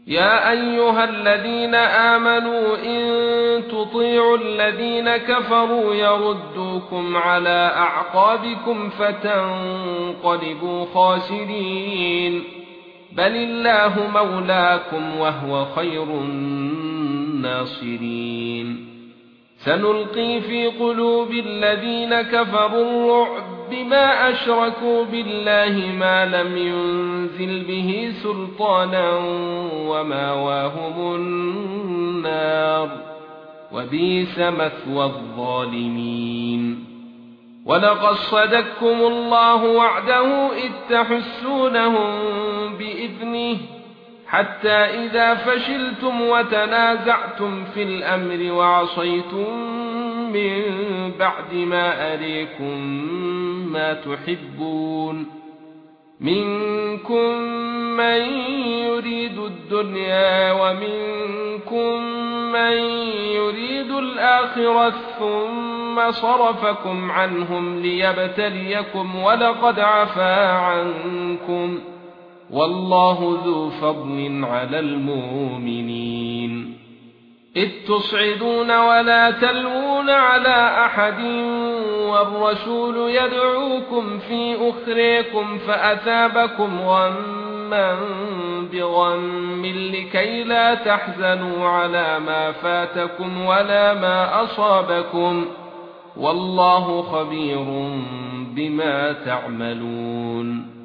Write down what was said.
يا ايها الذين امنوا ان تطيعوا الذين كفروا يردوكم على اعقابكم فتنقلبوا خاسرين بل الله مولاكم وهو خير الناصرين سنلقي في قلوب الذين كفروا الرعب بما اشركوا بالله ما لم ينزل به سلطانا وماواهم النار وبئس مثوى الظالمين ولقد صدقكم الله وعده إذ تحسونهم بإذنه حتى إذا فشلتم وتنازعتم في الأمر وعصيتم من بعد ما أريكم ما تحبون منكم من يريد الدنيا ومنكم من يريد الآخرة ثم صرفكم عنهم ليبتليكم ولقد عفا عنكم والله ذو فضل على المؤمنين إذ تصعدون ولا تلوون على أحد والرسول يدعوكم في أخريكم فأثابكم غما بغم لكي لا تحزنوا على ما فاتكم ولا ما أصابكم والله خبير بما تعملون